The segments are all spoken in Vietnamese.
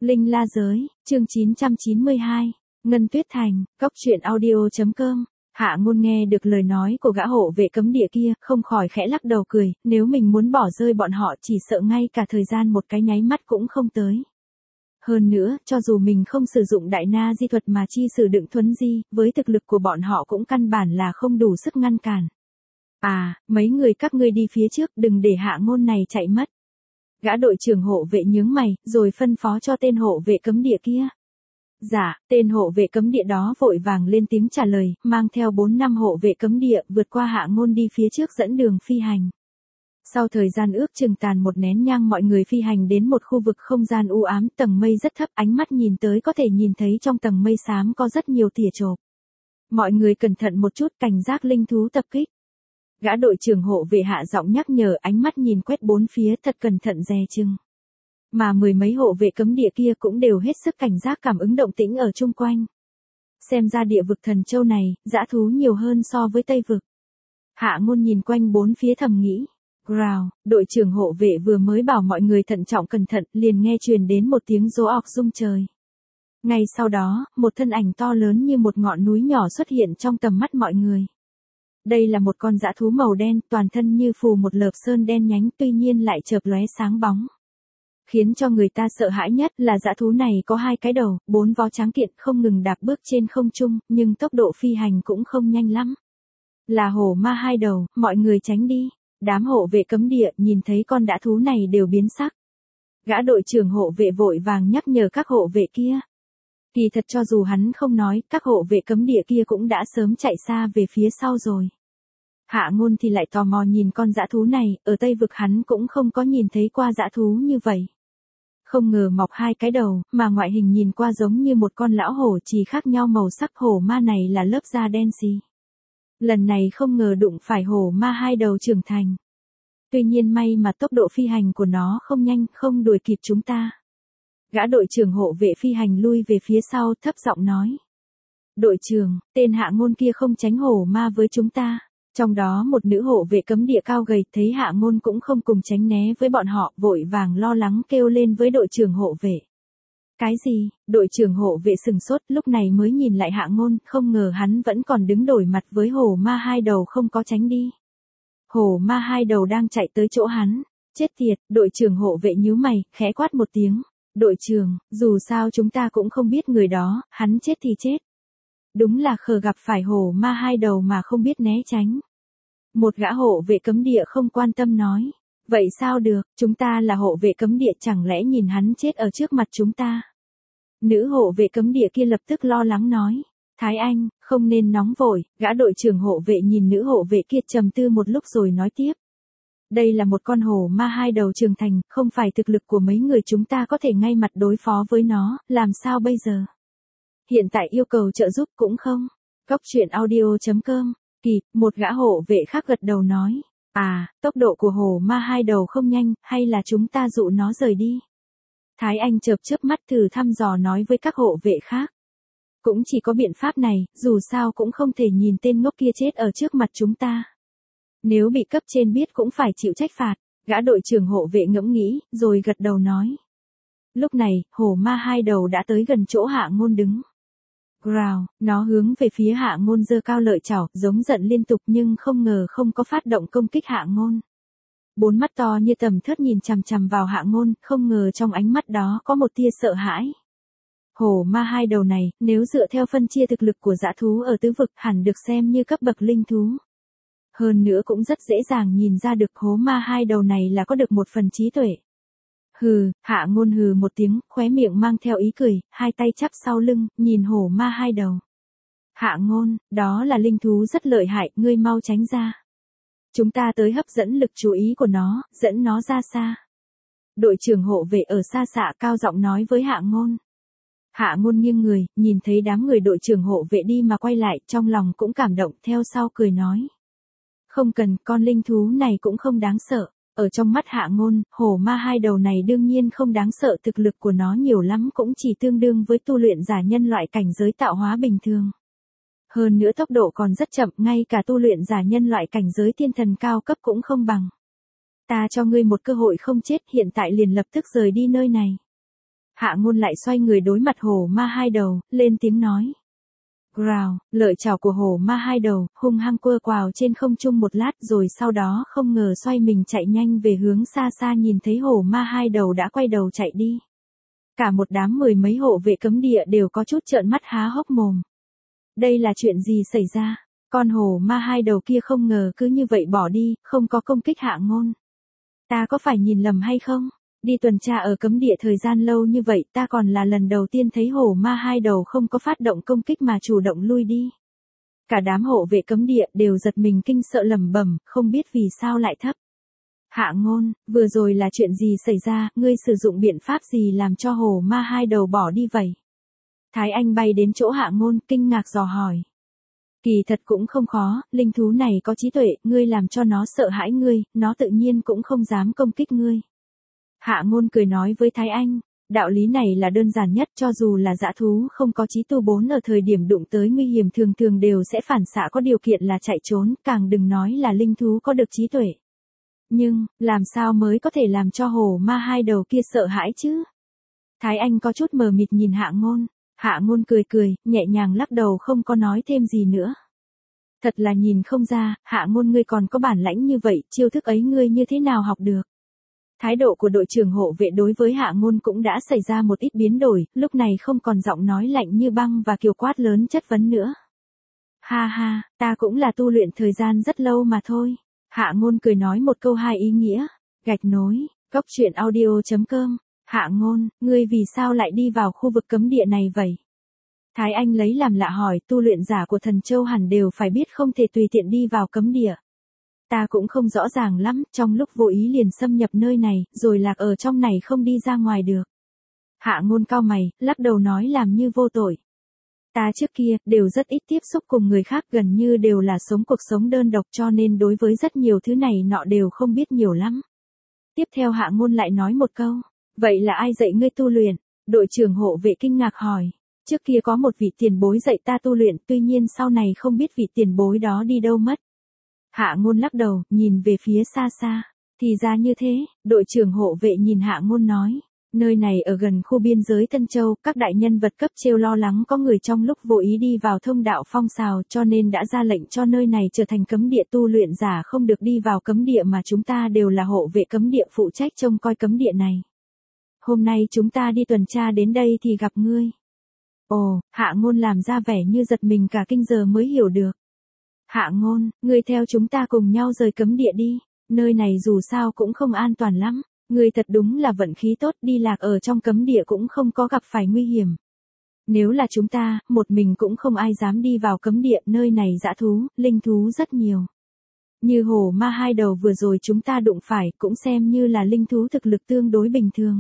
Linh La Giới, chương 992, Ngân Tuyết Thành, Cóc truyện audio.com. Hạ Ngôn nghe được lời nói của gã hộ vệ cấm địa kia, không khỏi khẽ lắc đầu cười, nếu mình muốn bỏ rơi bọn họ chỉ sợ ngay cả thời gian một cái nháy mắt cũng không tới. Hơn nữa, cho dù mình không sử dụng đại na di thuật mà chi sử đựng thuấn di, với thực lực của bọn họ cũng căn bản là không đủ sức ngăn cản. À, mấy người các ngươi đi phía trước, đừng để Hạ Ngôn này chạy mất. Gã đội trưởng hộ vệ nhướng mày, rồi phân phó cho tên hộ vệ cấm địa kia. Dạ, tên hộ vệ cấm địa đó vội vàng lên tiếng trả lời, mang theo 4 năm hộ vệ cấm địa vượt qua Hạ Ngôn đi phía trước dẫn đường phi hành. Sau thời gian ước chừng tàn một nén nhang mọi người phi hành đến một khu vực không gian u ám, tầng mây rất thấp, ánh mắt nhìn tới có thể nhìn thấy trong tầng mây xám có rất nhiều tỉa chộp. Mọi người cẩn thận một chút, cảnh giác linh thú tập kích. Gã đội trưởng hộ vệ hạ giọng nhắc nhở, ánh mắt nhìn quét bốn phía thật cẩn thận dè chừng. Mà mười mấy hộ vệ cấm địa kia cũng đều hết sức cảnh giác cảm ứng động tĩnh ở chung quanh. Xem ra địa vực Thần Châu này, dã thú nhiều hơn so với Tây vực. Hạ Ngôn nhìn quanh bốn phía thầm nghĩ. Growl, đội trưởng hộ vệ vừa mới bảo mọi người thận trọng cẩn thận, liền nghe truyền đến một tiếng rỗ ọc rung trời. Ngay sau đó, một thân ảnh to lớn như một ngọn núi nhỏ xuất hiện trong tầm mắt mọi người. Đây là một con dã thú màu đen, toàn thân như phủ một lợp sơn đen nhánh, tuy nhiên lại chợp lóe sáng bóng. Khiến cho người ta sợ hãi nhất là dã thú này có 2 cái đầu, 4 vó tráng kiện không ngừng đạp bước trên không trung, nhưng tốc độ phi hành cũng không nhanh lắm. Là hổ ma 2 đầu, mọi người tránh đi. Đám hộ vệ cấm địa nhìn thấy con dã thú này đều biến sắc. Gã đội trưởng hộ vệ vội vàng nhắc nhở các hộ vệ kia. Kỳ thật cho dù hắn không nói, các hộ vệ cấm địa kia cũng đã sớm chạy xa về phía sau rồi. Hạ Ngôn thì lại tò mò nhìn con dã thú này, ở Tây vực hắn cũng không có nhìn thấy qua dã thú như vậy. Không ngờ mọc 2 cái đầu, mà ngoại hình nhìn qua giống như một con lão hổ, chỉ khác nhau màu sắc. Hổ ma này là lớp da đen xì. Lần này không ngờ đụng phải hổ ma 2 đầu trưởng thành. Tuy nhiên may mà tốc độ phi hành của nó không nhanh, không đuổi kịp chúng ta. Gã đội trưởng hộ vệ phi hành lui về phía sau, thấp giọng nói. Đội trưởng, tên Hạ Ngôn kia không tránh hổ ma với chúng ta. Trong đó một nữ hộ vệ cấm địa cao gầy thấy Hạ Ngôn cũng không cùng tránh né với bọn họ, vội vàng lo lắng kêu lên với đội trưởng hộ vệ. Cái gì? Đội trưởng hộ vệ sừng sốt, lúc này mới nhìn lại Hạ Ngôn, không ngờ hắn vẫn còn đứng đối mặt với hổ ma 2 đầu không có tránh đi. Hổ ma 2 đầu đang chạy tới chỗ hắn. Chết tiệt, đội trưởng hộ vệ nhíu mày, khẽ quát một tiếng. Đội trưởng, dù sao chúng ta cũng không biết người đó, hắn chết thì chết. Đúng là khờ gặp phải hổ ma 2 đầu mà không biết né tránh. Một gã hộ vệ cấm địa không quan tâm nói. Vậy sao được, chúng ta là hộ vệ cấm địa, chẳng lẽ nhìn hắn chết ở trước mặt chúng ta. Nữ hộ vệ cấm địa kia lập tức lo lắng nói. Thái Anh, không nên nóng vội. Gã đội trưởng hộ vệ nhìn nữ hộ vệ kia trầm tư một lúc rồi nói tiếp. Đây là một con hổ ma 2 đầu trưởng thành, không phải thực lực của mấy người chúng ta có thể ngay mặt đối phó với nó, làm sao bây giờ? Hiện tại yêu cầu trợ giúp cũng không. Cóc truyện audio.com. Kịp, một gã hộ vệ khác gật đầu nói. À, tốc độ của hổ ma 2 đầu không nhanh, hay là chúng ta dụ nó rời đi? Thái Anh chớp mắt thử thăm dò nói với các hộ vệ khác. Cũng chỉ có biện pháp này, dù sao cũng không thể nhìn tên ngốc kia chết ở trước mặt chúng ta. Nếu bị cấp trên biết cũng phải chịu trách phạt. Gã đội trưởng hộ vệ ngẫm nghĩ, rồi gật đầu nói. Lúc này, hổ ma 2 đầu đã tới gần chỗ Hạ Ngôn đứng. Growl, nó hướng về phía Hạ Ngôn giơ cao lợi chảo, giống giận liên tục nhưng không ngờ không có phát động công kích Hạ Ngôn. 4 mắt to như tầm thớt nhìn chằm chằm vào Hạ Ngôn, không ngờ trong ánh mắt đó có một tia sợ hãi. Hổ ma 2 đầu này, nếu dựa theo phân chia thực lực của dã thú ở tứ vực hẳn được xem như cấp bậc linh thú. Hơn nữa cũng rất dễ dàng nhìn ra được hổ ma 2 đầu này là có được một phần trí tuệ. Hừ, Hạ Ngôn hừ một tiếng, khóe miệng mang theo ý cười, 2 tay chắp sau lưng, nhìn hổ ma 2 đầu. Hạ Ngôn, đó là linh thú rất lợi hại, ngươi mau tránh ra. Chúng ta tới hấp dẫn lực chú ý của nó, dẫn nó ra xa. Đội trưởng hộ vệ ở xa xạ cao giọng nói với Hạ Ngôn. Hạ Ngôn nghiêng người, nhìn thấy đám người đội trưởng hộ vệ đi mà quay lại, trong lòng cũng cảm động, theo sau cười nói. Không cần, con linh thú này cũng không đáng sợ. Ở trong mắt Hạ Ngôn, hổ ma 2 đầu này đương nhiên không đáng sợ, thực lực của nó nhiều lắm cũng chỉ tương đương với tu luyện giả nhân loại cảnh giới tạo hóa bình thường. Hơn nữa tốc độ còn rất chậm, ngay cả tu luyện giả nhân loại cảnh giới thiên thần cao cấp cũng không bằng. Ta cho ngươi một cơ hội không chết, hiện tại liền lập tức rời đi nơi này. Hạ Ngôn lại xoay người đối mặt hổ ma hai đầu, lên tiếng nói. Growl, lợi chảo của hổ ma hai đầu, hung hăng quơ quào trên không trung một lát rồi sau đó không ngờ xoay mình chạy nhanh về hướng xa xa nhìn thấy hổ ma hai đầu đã quay đầu chạy đi. Cả một đám mười mấy hộ vệ cấm địa đều có chút trợn mắt há hốc mồm. Đây là chuyện gì xảy ra? Con hổ ma hai đầu kia không ngờ cứ như vậy bỏ đi, không có công kích Hạ Ngôn. Ta có phải nhìn lầm hay không? Đi tuần tra ở cấm địa thời gian lâu như vậy ta còn là lần đầu tiên thấy hổ ma hai đầu không có phát động công kích mà chủ động lui đi. Cả đám hộ vệ cấm địa đều giật mình kinh sợ lẩm bẩm, không biết vì sao lại thấp. Hạ Ngôn, vừa rồi là chuyện gì xảy ra, ngươi sử dụng biện pháp gì làm cho hổ ma hai đầu bỏ đi vậy? Thái Anh bay đến chỗ Hạ Ngôn, kinh ngạc dò hỏi. Kỳ thật cũng không khó, linh thú này có trí tuệ, ngươi làm cho nó sợ hãi ngươi, nó tự nhiên cũng không dám công kích ngươi. Hạ Ngôn cười nói với Thái Anh, đạo lý này là đơn giản nhất, cho dù là dã thú không có trí tu bốn ở thời điểm đụng tới nguy hiểm thường thường đều sẽ phản xạ có điều kiện là chạy trốn, càng đừng nói là linh thú có được trí tuệ. Nhưng, làm sao mới có thể làm cho hổ ma hai đầu kia sợ hãi chứ? Thái Anh có chút mờ mịt nhìn Hạ Ngôn. Hạ Ngôn cười cười, nhẹ nhàng lắc đầu không có nói thêm gì nữa. Thật là nhìn không ra, Hạ Ngôn ngươi còn có bản lãnh như vậy, chiêu thức ấy ngươi như thế nào học được? Thái độ của đội trưởng hộ vệ đối với Hạ Ngôn cũng đã xảy ra một ít biến đổi, lúc này không còn giọng nói lạnh như băng và kiều quát lớn chất vấn nữa. Ha ha, ta cũng là tu luyện thời gian rất lâu mà thôi. Hạ Ngôn cười nói một câu hai ý nghĩa. Gạch nối, Cốc Truyện Audio.com. Hạ Ngôn, ngươi vì sao lại đi vào khu vực cấm địa này vậy? Thái Anh lấy làm lạ hỏi, tu luyện giả của Thần Châu hẳn đều phải biết không thể tùy tiện đi vào cấm địa. Ta cũng không rõ ràng lắm, trong lúc vô ý liền xâm nhập nơi này, rồi lạc ở trong này không đi ra ngoài được. Hạ Ngôn cau mày, lắc đầu nói làm như vô tội. Ta trước kia, đều rất ít tiếp xúc cùng người khác, gần như đều là sống cuộc sống đơn độc cho nên đối với rất nhiều thứ này nọ đều không biết nhiều lắm. Tiếp theo Hạ Ngôn lại nói một câu. Vậy là ai dạy ngươi tu luyện? Đội trưởng hộ vệ kinh ngạc hỏi. Trước kia có một vị tiền bối dạy ta tu luyện, tuy nhiên sau này không biết vị tiền bối đó đi đâu mất. Hạ Ngôn lắc đầu, nhìn về phía xa xa. Thì ra như thế, đội trưởng hộ vệ nhìn Hạ Ngôn nói. Nơi này ở gần khu biên giới Tân Châu, các đại nhân vật cấp treo lo lắng có người trong lúc vô ý đi vào thông đạo phong sào cho nên đã ra lệnh cho nơi này trở thành cấm địa, tu luyện giả không được đi vào cấm địa mà chúng ta đều là hộ vệ cấm địa phụ trách trông coi cấm địa này. Hôm nay chúng ta đi tuần tra đến đây thì gặp ngươi. Ồ, Hạ Ngôn làm ra vẻ như giật mình cả kinh giờ mới hiểu được. Hạ Ngôn, ngươi theo chúng ta cùng nhau rời cấm địa đi, nơi này dù sao cũng không an toàn lắm, ngươi thật đúng là vận khí tốt, đi lạc ở trong cấm địa cũng không có gặp phải nguy hiểm. Nếu là chúng ta, một mình cũng không ai dám đi vào cấm địa, nơi này dã thú, linh thú rất nhiều. Như hổ ma hai đầu vừa rồi chúng ta đụng phải cũng xem như là linh thú thực lực tương đối bình thường.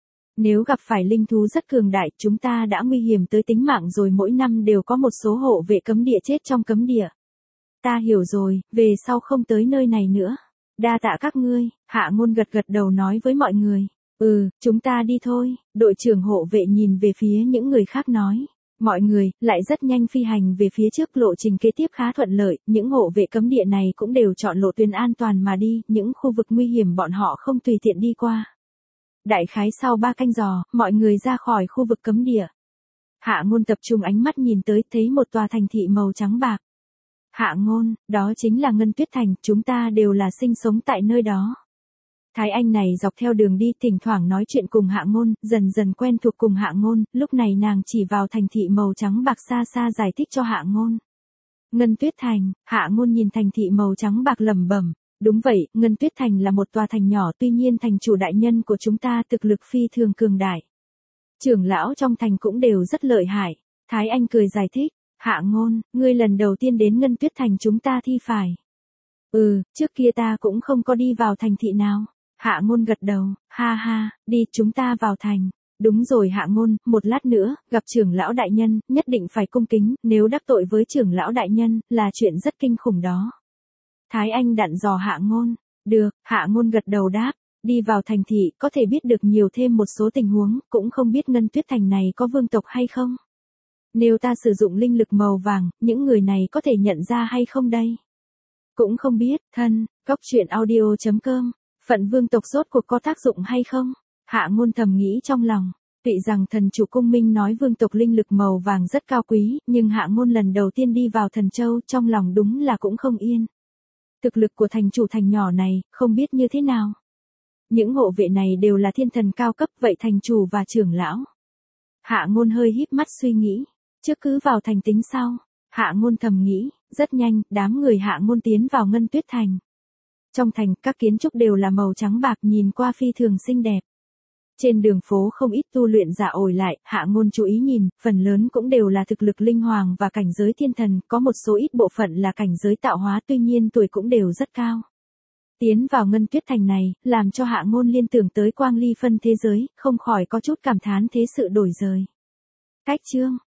Nếu gặp phải linh thú rất cường đại, chúng ta đã nguy hiểm tới tính mạng rồi, mỗi năm đều có một số hộ vệ cấm địa chết trong cấm địa. Ta hiểu rồi, về sau không tới nơi này nữa. Đa tạ các ngươi, Hạ Ngôn gật gật đầu nói với mọi người. Chúng ta đi thôi, đội trưởng hộ vệ nhìn về phía những người khác nói. Mọi người, lại rất nhanh phi hành về phía trước, lộ trình kế tiếp khá thuận lợi, những hộ vệ cấm địa này cũng đều chọn lộ tuyến an toàn mà đi, những khu vực nguy hiểm bọn họ không tùy tiện đi qua. Đại khái sau 3 canh giờ, mọi người ra khỏi khu vực cấm địa. Hạ Ngôn tập trung ánh mắt nhìn tới, thấy một tòa thành thị màu trắng bạc. Hạ Ngôn, đó chính là Ngân Tuyết Thành, chúng ta đều là sinh sống tại nơi đó. Thái Anh này dọc theo đường đi thỉnh thoảng nói chuyện cùng Hạ Ngôn, dần dần quen thuộc cùng Hạ Ngôn, lúc này nàng chỉ vào thành thị màu trắng bạc xa xa giải thích cho Hạ Ngôn. Ngân Tuyết Thành, Hạ Ngôn nhìn thành thị màu trắng bạc lẩm bẩm. Đúng vậy, Ngân Tuyết Thành là một tòa thành nhỏ, tuy nhiên thành chủ đại nhân của chúng ta thực lực phi thường cường đại. Trưởng lão trong thành cũng đều rất lợi hại. Thái Anh cười giải thích. Hạ Ngôn, ngươi lần đầu tiên đến Ngân Tuyết Thành chúng ta thì phải. Trước kia ta cũng không có đi vào thành thị nào. Hạ Ngôn gật đầu, ha ha, đi chúng ta vào thành. Đúng rồi Hạ Ngôn, một lát nữa, gặp trưởng lão đại nhân, nhất định phải cung kính, nếu đắc tội với trưởng lão đại nhân, là chuyện rất kinh khủng đó. Thái Anh dặn dò Hạ Ngôn. Được, Hạ Ngôn gật đầu đáp. Đi vào thành thị, có thể biết được nhiều thêm một số tình huống, cũng không biết Ngân Tuyết Thành này có vương tộc hay không. Nếu ta sử dụng linh lực màu vàng, những người này có thể nhận ra hay không đây? Cũng không biết, Cốc Truyện Audio.com, phận vương tộc rốt cuộc có tác dụng hay không? Hạ Ngôn thầm nghĩ trong lòng. Tuy rằng thần chủ cung minh nói vương tộc linh lực màu vàng rất cao quý, nhưng Hạ Ngôn lần đầu tiên đi vào Thần Châu trong lòng đúng là cũng không yên. Thực lực của thành chủ thành nhỏ này, không biết như thế nào. Những hộ vệ này đều là thiên thần cao cấp, vậy thành chủ và trưởng lão. Hạ Ngôn hơi híp mắt suy nghĩ, trước cứ vào thành tính sau. Hạ Ngôn thầm nghĩ, rất nhanh, đám người Hạ Ngôn tiến vào Ngân Tuyết Thành. Trong thành, các kiến trúc đều là màu trắng bạc nhìn qua phi thường xinh đẹp. Trên đường phố không ít tu luyện giả ổi lại, Hạ Ngôn chú ý nhìn, phần lớn cũng đều là thực lực linh hoàng và cảnh giới thiên thần, có một số ít bộ phận là cảnh giới tạo hóa, tuy nhiên tuổi cũng đều rất cao. Tiến vào Ngân Tuyết Thành này, làm cho Hạ Ngôn liên tưởng tới quang ly phân thế giới, không khỏi có chút cảm thán thế sự đổi rời. Cách chương